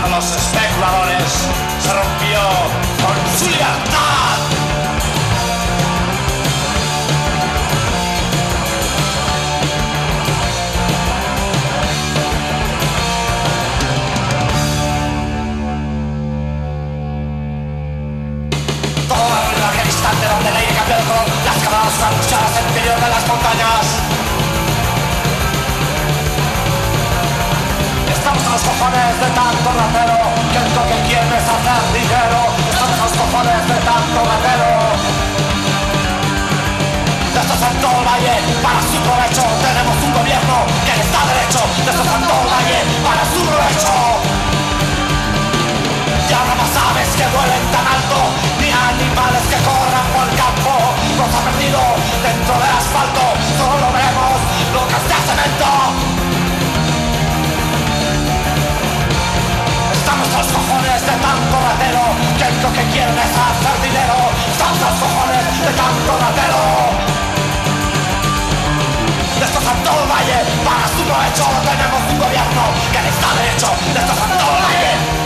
a los especuladores, se rompió con su libertad. Todo en aquel instante donde el aire cambió de color, las cavadas angustiadas en el interior de las montañas. Estamos a los cojones de tanto ratero, que lo que quieren es hacer dinero. Estamos a los cojones de tanto ratero. Destrozan todo el valle para su provecho. Tenemos un gobierno que les da derecho. Destrozan todo el valle para su provecho. Ya no más aves que vuelen tan alto, ni animales que corran por el campo. Nos ha perdido dentro del asfalto, solo vemos bloques de cemento. Estamos a los cojones de tanto ratero, que lo que quieren es hacer dinero. Estamos a los cojones de tanto ratero. Destrozan todo el valle para su provecho. Tenemos un gobierno que les da derecho. Destrozan todo el valle